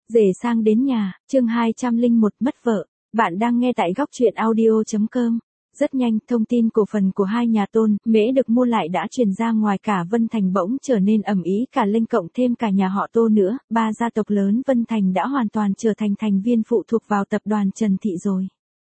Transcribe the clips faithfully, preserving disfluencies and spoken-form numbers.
Rể sang đến nhà, chương hai trăm lẻ một mất vợ. Bạn đang nghe tại góc truyện audio chấm com. Rất nhanh, thông tin cổ phần của hai nhà Tôn, Mễ được mua lại đã truyền ra ngoài, cả Vân Thành bỗng trở nên ầm ĩ cả lên, cộng thêm cả nhà họ Tô nữa, ba gia tộc lớn Vân Thành đã hoàn toàn trở thành thành viên phụ thuộc vào tập đoàn Trần Thị rồi.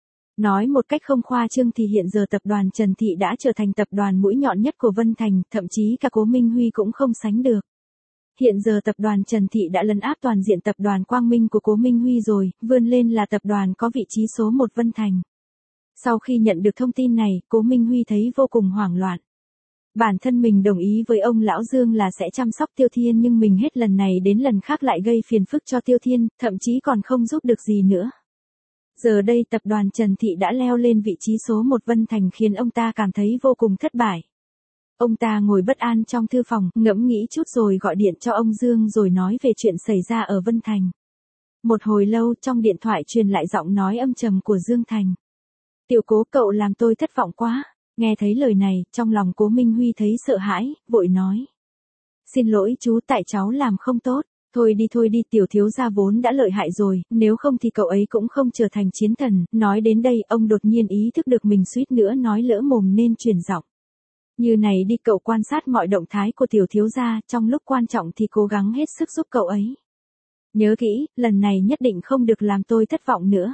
Nói một cách không khoa trương thì hiện giờ tập đoàn Trần Thị đã trở thành tập đoàn mũi nhọn nhất của Vân Thành, thậm chí cả Cố Minh Huy cũng không sánh được. Hiện giờ tập đoàn Trần Thị đã lấn áp toàn diện tập đoàn Quang Minh của Cố Minh Huy rồi, vươn lên là tập đoàn có vị trí số một Vân Thành. Sau khi nhận được thông tin này, Cố Minh Huy thấy vô cùng hoảng loạn. Bản thân mình đồng ý với ông Lão Dương là sẽ chăm sóc Tiêu Thiên, nhưng mình hết lần này đến lần khác lại gây phiền phức cho Tiêu Thiên, thậm chí còn không giúp được gì nữa. Giờ đây tập đoàn Trần Thị đã leo lên vị trí số một Vân Thành khiến ông ta cảm thấy vô cùng thất bại. Ông ta ngồi bất an trong thư phòng, ngẫm nghĩ chút rồi gọi điện cho ông Dương rồi nói về chuyện xảy ra ở Vân Thành. Một hồi lâu trong điện thoại truyền lại giọng nói âm trầm của Dương Thành. Tiểu Cố, cậu làm tôi thất vọng quá. Nghe thấy lời này, trong lòng Cố Minh Huy thấy sợ hãi, vội nói. Xin lỗi chú, tại cháu làm không tốt. Thôi đi thôi đi, tiểu thiếu gia vốn đã lợi hại rồi, nếu không thì cậu ấy cũng không trở thành chiến thần. Nói đến đây, ông đột nhiên ý thức được mình suýt nữa nói lỡ mồm nên chuyển giọng. Như này đi, cậu quan sát mọi động thái của tiểu thiếu gia, trong lúc quan trọng thì cố gắng hết sức giúp cậu ấy. Nhớ kỹ, lần này nhất định không được làm tôi thất vọng nữa.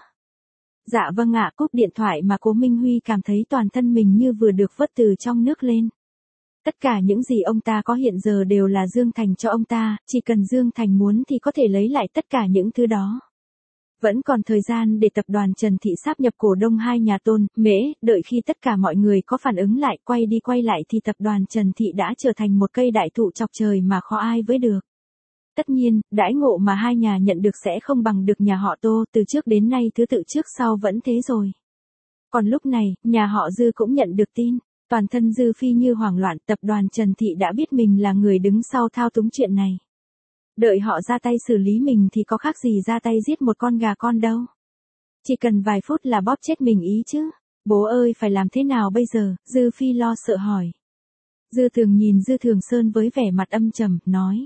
Dạ vâng ạ. Cúp điện thoại mà Cố Minh Huy cảm thấy toàn thân mình như vừa được vớt từ trong nước lên. Tất cả những gì ông ta có hiện giờ đều là Dương Thành cho ông ta, chỉ cần Dương Thành muốn thì có thể lấy lại tất cả những thứ đó. Vẫn còn thời gian để tập đoàn Trần Thị sáp nhập cổ đông hai nhà Tôn, Mễ, đợi khi tất cả mọi người có phản ứng lại, quay đi quay lại thì tập đoàn Trần Thị đã trở thành một cây đại thụ chọc trời mà khó ai với được. Tất nhiên, đãi ngộ mà hai nhà nhận được sẽ không bằng được nhà họ Tô, từ trước đến nay thứ tự trước sau vẫn thế rồi. Còn lúc này, nhà họ Dư cũng nhận được tin. Toàn thân Dư Phi như hoảng loạn, tập đoàn Trần Thị đã biết mình là người đứng sau thao túng chuyện này. Đợi họ ra tay xử lý mình thì có khác gì ra tay giết một con gà con đâu. Chỉ cần vài phút là bóp chết mình ý chứ. Bố ơi, phải làm thế nào bây giờ? Dư Phi lo sợ hỏi. Dư Thường nhìn Dư Thường Sơn với vẻ mặt âm trầm, nói.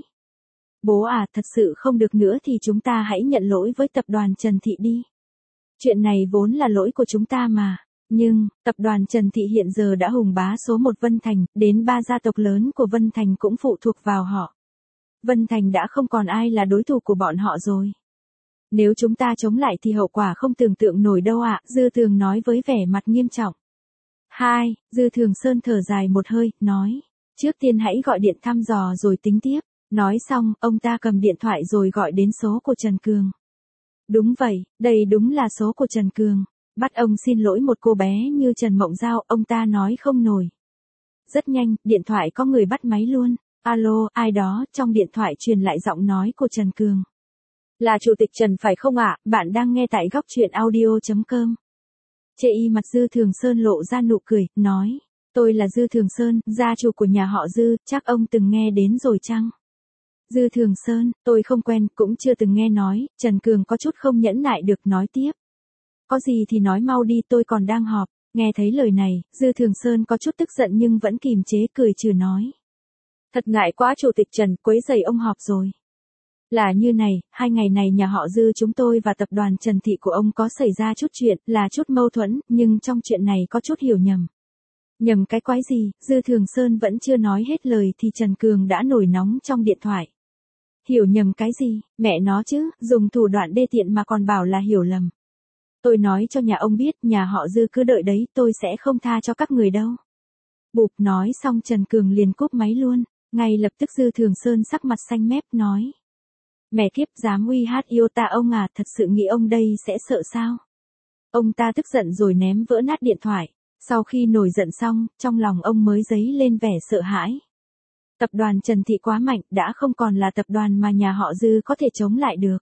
Bố à, thật sự không được nữa thì chúng ta hãy nhận lỗi với tập đoàn Trần Thị đi. Chuyện này vốn là lỗi của chúng ta mà. Nhưng, tập đoàn Trần Thị hiện giờ đã hùng bá số một Vân Thành, đến ba gia tộc lớn của Vân Thành cũng phụ thuộc vào họ. Vân Thành đã không còn ai là đối thủ của bọn họ rồi. Nếu chúng ta chống lại thì hậu quả không tưởng tượng nổi đâu ạ, Dư Thường nói với vẻ mặt nghiêm trọng. Hai, Dư Thường Sơn thở dài một hơi, nói. Trước tiên hãy gọi điện thăm dò rồi tính tiếp. Nói xong, ông ta cầm điện thoại rồi gọi đến số của Trần Cường. Đúng vậy, đây đúng là số của Trần Cường. Bắt ông xin lỗi một cô bé như Trần Mộng Giao, ông ta nói không nổi. Rất nhanh, điện thoại có người bắt máy luôn. Alo, ai đó? Trong điện thoại truyền lại giọng nói của Trần Cường. Là Chủ tịch Trần phải không ạ? Bạn đang nghe tại góc truyện audio chấm com. Chê y mặt Dư Thường Sơn lộ ra nụ cười, nói. Tôi là Dư Thường Sơn, gia chủ của nhà họ Dư, chắc ông từng nghe đến rồi chăng? Dư Thường Sơn, tôi không quen, cũng chưa từng nghe nói. Trần Cường có chút không nhẫn nại được, nói tiếp. Có gì thì nói mau đi, tôi còn đang họp. Nghe thấy lời này, Dư Thường Sơn có chút tức giận nhưng vẫn kìm chế cười trừ nói. Thật ngại quá Chủ tịch Trần, quấy rầy ông họp rồi. Là như này, hai ngày này nhà họ Dư chúng tôi và tập đoàn Trần Thị của ông có xảy ra chút chuyện, là chút mâu thuẫn, nhưng trong chuyện này có chút hiểu nhầm. Nhầm cái quái gì? Dư Thường Sơn vẫn chưa nói hết lời thì Trần Cường đã nổi nóng trong điện thoại. Hiểu nhầm cái gì? Mẹ nó chứ, dùng thủ đoạn đê tiện mà còn bảo là hiểu lầm. Tôi nói cho nhà ông biết, nhà họ Dư cứ đợi đấy, tôi sẽ không tha cho các người đâu. Bụp, nói xong Trần Cường liền cúp máy luôn. Ngay lập tức Dư Thường Sơn sắc mặt xanh mét, nói. Mẹ kiếp, dám uy hát yêu ta ông à, thật sự nghĩ ông đây sẽ sợ sao? Ông ta tức giận rồi ném vỡ nát điện thoại. Sau khi nổi giận xong, trong lòng ông mới dấy lên vẻ sợ hãi. Tập đoàn Trần Thị quá mạnh, đã không còn là tập đoàn mà nhà họ Dư có thể chống lại được.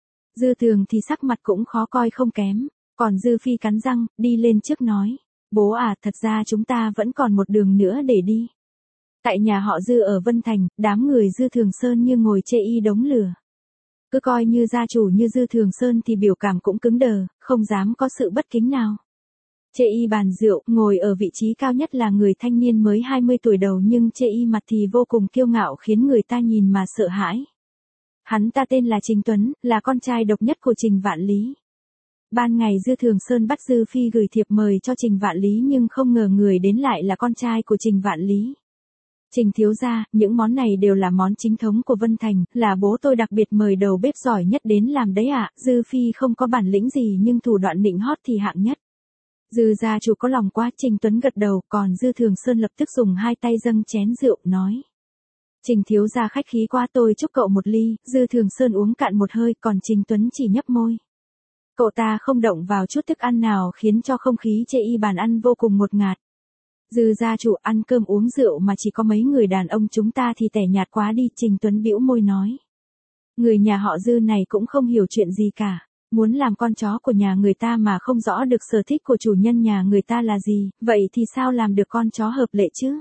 Dư Thường thì sắc mặt cũng khó coi không kém, còn Dư Phi cắn răng, đi lên trước nói. Bố à, thật ra chúng ta vẫn còn một đường nữa để đi. Tại nhà họ Dư ở Vân Thành, đám người Dư Thường Sơn như ngồi chê y đống lửa. Cứ coi như gia chủ như Dư Thường Sơn thì biểu cảm cũng cứng đờ, không dám có sự bất kính nào. Chê y bàn rượu, ngồi ở vị trí cao nhất là người thanh niên mới hai mươi tuổi đầu, nhưng chê y mặt thì vô cùng kiêu ngạo khiến người ta nhìn mà sợ hãi. Hắn ta tên là Trình Tuấn, là con trai độc nhất của Trình Vạn Lý. Ban ngày Dư Thường Sơn bắt Dư Phi gửi thiệp mời cho Trình Vạn Lý nhưng không ngờ người đến lại là con trai của Trình Vạn Lý. Trình thiếu gia, những món này đều là món chính thống của Vân Thành, là bố tôi đặc biệt mời đầu bếp giỏi nhất đến làm đấy ạ. Dư Phi không có bản lĩnh gì nhưng thủ đoạn nịnh hót thì hạng nhất. Dư gia chủ có lòng quá. Trình Tuấn gật đầu, còn Dư Thường Sơn lập tức dùng hai tay dâng chén rượu, nói. Trình thiếu gia khách khí quá, tôi chúc cậu một ly. Dư Thường Sơn uống cạn một hơi, còn Trình Tuấn chỉ nhấp môi. Cậu ta không động vào chút thức ăn nào khiến cho không khí chê y bàn ăn vô cùng ngột ngạt. Dư gia chủ, ăn cơm uống rượu mà chỉ có mấy người đàn ông chúng ta thì tẻ nhạt quá đi. Trình Tuấn bĩu môi nói. Người nhà họ Dư này cũng không hiểu chuyện gì cả. Muốn làm con chó của nhà người ta mà không rõ được sở thích của chủ nhân nhà người ta là gì, vậy thì sao làm được con chó hợp lệ chứ?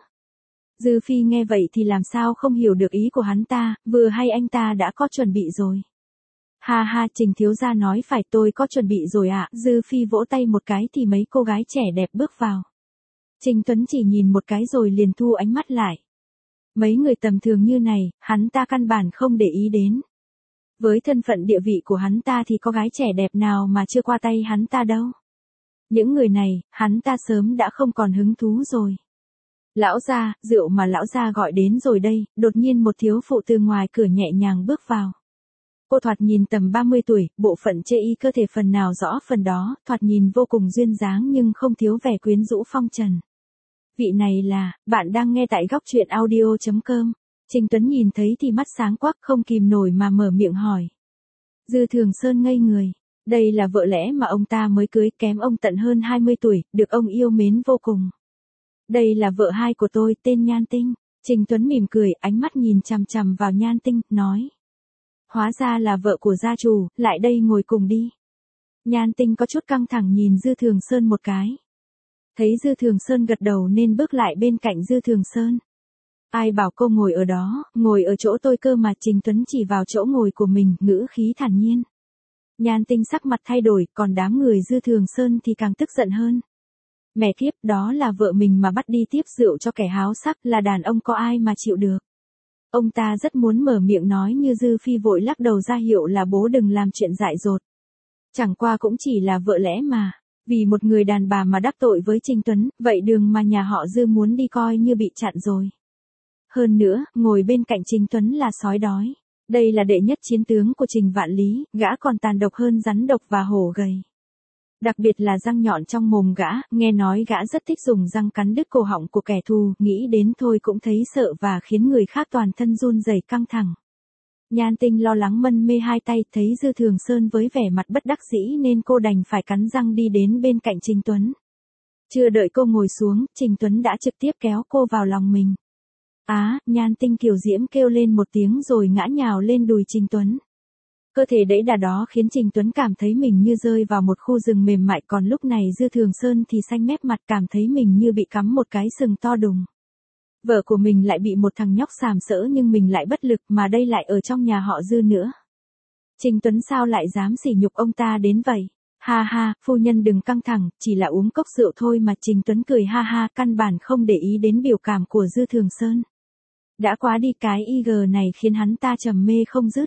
Dư Phi nghe vậy thì làm sao không hiểu được ý của hắn ta, vừa hay anh ta đã có chuẩn bị rồi. Ha ha, Trình thiếu gia nói phải, tôi có chuẩn bị rồi ạ. Dư Phi vỗ tay một cái thì mấy cô gái trẻ đẹp bước vào. Trình Tuấn chỉ nhìn một cái rồi liền thu ánh mắt lại. Mấy người tầm thường như này, hắn ta căn bản không để ý đến. Với thân phận địa vị của hắn ta thì có gái trẻ đẹp nào mà chưa qua tay hắn ta đâu. Những người này, hắn ta sớm đã không còn hứng thú rồi. Lão gia, rượu mà lão gia gọi đến rồi đây. Đột nhiên một thiếu phụ từ ngoài cửa nhẹ nhàng bước vào. Cô thoạt nhìn tầm ba mươi tuổi, bộ phận chê y cơ thể phần nào rõ phần đó, thoạt nhìn vô cùng duyên dáng nhưng không thiếu vẻ quyến rũ phong trần. Vị này là, bạn đang nghe tại góc truyện audio chấm com. Trình Tuấn nhìn thấy thì mắt sáng quắc, không kìm nổi mà mở miệng hỏi. Dư Thường Sơn ngây người. Đây là vợ lẽ mà ông ta mới cưới, kém ông tận hơn hai mươi tuổi, được ông yêu mến vô cùng. Đây là vợ hai của tôi, tên Nhan Tinh. Trình Tuấn mỉm cười, ánh mắt nhìn chằm chằm vào Nhan Tinh, nói. Hóa ra là vợ của gia chủ, lại đây ngồi cùng đi. Nhan Tinh có chút căng thẳng nhìn Dư Thường Sơn một cái. Thấy Dư Thường Sơn gật đầu nên bước lại bên cạnh Dư Thường Sơn. Ai bảo cô ngồi ở đó, ngồi ở chỗ tôi cơ mà. Trình Tuấn chỉ vào chỗ ngồi của mình, ngữ khí thản nhiên. Nhan Tinh sắc mặt thay đổi, còn đám người Dư Thường Sơn thì càng tức giận hơn. Mẹ kiếp, đó là vợ mình mà bắt đi tiếp rượu cho kẻ háo sắc, là đàn ông có ai mà chịu được. Ông ta rất muốn mở miệng nói như Dư Phi vội lắc đầu ra hiệu là bố đừng làm chuyện dại dột. Chẳng qua cũng chỉ là vợ lẽ mà. Vì một người đàn bà mà đắc tội với Trình Tuấn, vậy đường mà nhà họ Dư muốn đi coi như bị chặn rồi. Hơn nữa, ngồi bên cạnh Trình Tuấn là sói đói. Đây là đệ nhất chiến tướng của Trình Vạn Lý, gã còn tàn độc hơn rắn độc và hổ gầy. Đặc biệt là răng nhọn trong mồm gã, nghe nói gã rất thích dùng răng cắn đứt cổ họng của kẻ thù, nghĩ đến thôi cũng thấy sợ và khiến người khác toàn thân run rẩy căng thẳng. Nhan Tinh lo lắng mân mê hai tay, thấy Dư Thường Sơn với vẻ mặt bất đắc dĩ nên cô đành phải cắn răng đi đến bên cạnh Trình Tuấn. Chưa đợi cô ngồi xuống, Trình Tuấn đã trực tiếp kéo cô vào lòng mình. Á, Nhan Tinh kiều diễm kêu lên một tiếng rồi ngã nhào lên đùi Trình Tuấn. Cơ thể đẫy đà đó khiến Trình Tuấn cảm thấy mình như rơi vào một khu rừng mềm mại, còn lúc này Dư Thường Sơn thì xanh mét mặt, cảm thấy mình như bị cắm một cái sừng to đùng. Vợ của mình lại bị một thằng nhóc sàm sỡ nhưng mình lại bất lực, mà đây lại ở trong nhà họ Dư nữa. Trình Tuấn sao lại dám sỉ nhục ông ta đến vậy? Ha ha, phu nhân đừng căng thẳng, chỉ là uống cốc rượu thôi mà. Trình Tuấn cười ha ha, căn bản không để ý đến biểu cảm của Dư Thường Sơn. Đã quá đi, cái i giê này khiến hắn ta trầm mê không dứt.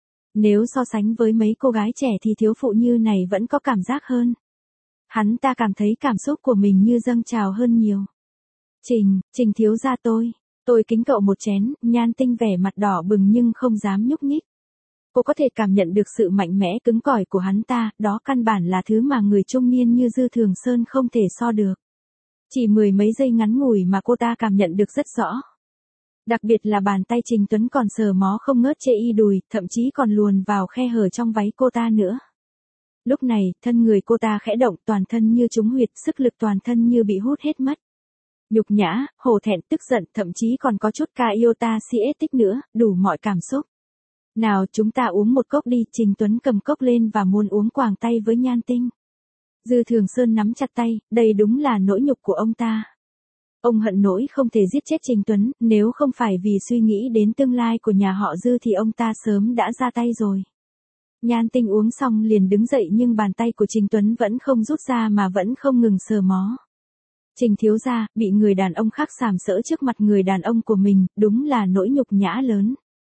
Nếu so sánh với mấy cô gái trẻ thì thiếu phụ như này vẫn có cảm giác hơn. Hắn ta cảm thấy cảm xúc của mình như dâng trào hơn nhiều. Trình, Trình thiếu gia tôi, tôi kính cậu một chén. Nhan Tinh vẻ mặt đỏ bừng nhưng không dám nhúc nhích. Cô có thể cảm nhận được sự mạnh mẽ cứng cỏi của hắn ta, đó căn bản là thứ mà người trung niên như Dư Thường Sơn không thể so được. Chỉ mười mấy giây ngắn ngủi mà cô ta cảm nhận được rất rõ. Đặc biệt là bàn tay Trình Tuấn còn sờ mó không ngớt chê y đùi, thậm chí còn luồn vào khe hở trong váy cô ta nữa. Lúc này, thân người cô ta khẽ động, toàn thân như trúng huyệt, sức lực toàn thân như bị hút hết mất. Nhục nhã, hổ thẹn, tức giận, thậm chí còn có chút ca yêu ta si ết tích nữa, đủ mọi cảm xúc. Nào, chúng ta uống một cốc đi. Trình Tuấn cầm cốc lên và muốn uống quàng tay với Nhan Tinh. Dư Thường Sơn nắm chặt tay, đây đúng là nỗi nhục của ông ta. Ông hận nỗi không thể giết chết Trình Tuấn, nếu không phải vì suy nghĩ đến tương lai của nhà họ Dư thì ông ta sớm đã ra tay rồi. Nhan Tinh uống xong liền đứng dậy nhưng bàn tay của Trình Tuấn vẫn không rút ra mà vẫn không ngừng sờ mó. Trình thiếu gia, bị người đàn ông khác sàm sỡ trước mặt người đàn ông của mình, đúng là nỗi nhục nhã lớn.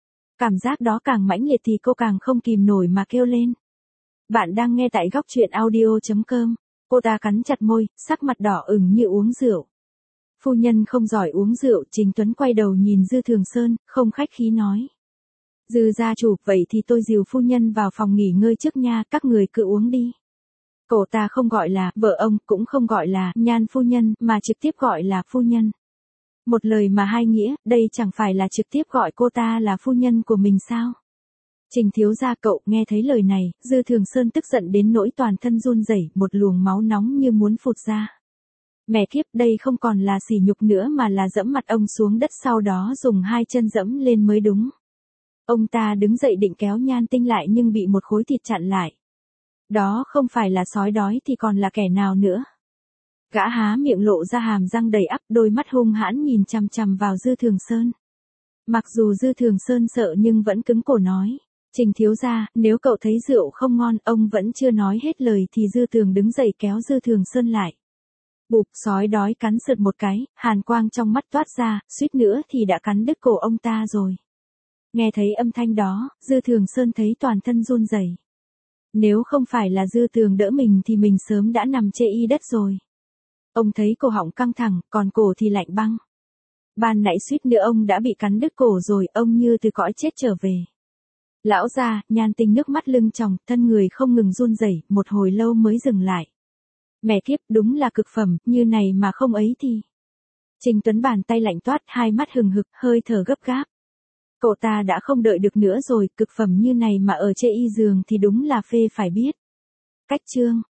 Cảm giác đó càng mãnh liệt thì cô càng không kìm nổi mà kêu lên. Bạn đang nghe tại góc truyện audio.com. Cô ta cắn chặt môi, sắc mặt đỏ ửng như uống rượu. Phu nhân không giỏi uống rượu. Trình Tuấn quay đầu nhìn Dư Thường Sơn, không khách khí nói. Dư gia chủ, vậy thì tôi dìu phu nhân vào phòng nghỉ ngơi trước nha, các người cứ uống đi. Cô ta không gọi là vợ ông, cũng không gọi là Nhan phu nhân, mà trực tiếp gọi là phu nhân. Một lời mà hai nghĩa, đây chẳng phải là trực tiếp gọi cô ta là phu nhân của mình sao? Trình thiếu gia, cậu nghe thấy lời này, Dư Thường Sơn tức giận đến nỗi toàn thân run rẩy, một luồng máu nóng như muốn phụt ra. Mẹ kiếp, đây không còn là sỉ nhục nữa mà là dẫm mặt ông xuống đất, sau đó dùng hai chân dẫm lên mới đúng. Ông ta đứng dậy định kéo Nhan Tinh lại nhưng bị một khối thịt chặn lại. Đó không phải là sói đói thì còn là kẻ nào nữa? Gã há miệng lộ ra hàm răng đầy ắp, đôi mắt hung hãn nhìn chằm chằm vào Dư Thường Sơn. Mặc dù Dư Thường Sơn sợ nhưng vẫn cứng cổ nói. Trình thiếu gia, nếu cậu thấy rượu không ngon, ông vẫn chưa nói hết lời thì Dư Thường đứng dậy kéo Dư Thường Sơn lại. Bụp, sói đói cắn sượt một cái, hàn quang trong mắt toát ra, suýt nữa thì đã cắn đứt cổ ông ta rồi. Nghe thấy âm thanh đó, Dư Thường Sơn thấy toàn thân run rẩy. Nếu không phải là Dư Thường đỡ mình thì mình sớm đã nằm chê y đất rồi. Ông thấy cổ họng căng thẳng, còn cổ thì lạnh băng. Ban nãy suýt nữa ông đã bị cắn đứt cổ rồi, ông như từ cõi chết trở về. Lão gia, Nhan Tinh nước mắt lưng tròng, thân người không ngừng run rẩy, một hồi lâu mới dừng lại. Mẹ kiếp, đúng là cực phẩm, như này mà không ấy thì. Trình Tuấn bàn tay lạnh toát, hai mắt hừng hực, hơi thở gấp gáp. Cậu ta đã không đợi được nữa rồi, cực phẩm như này mà ở chê y giường thì đúng là phê phải biết. Cách chương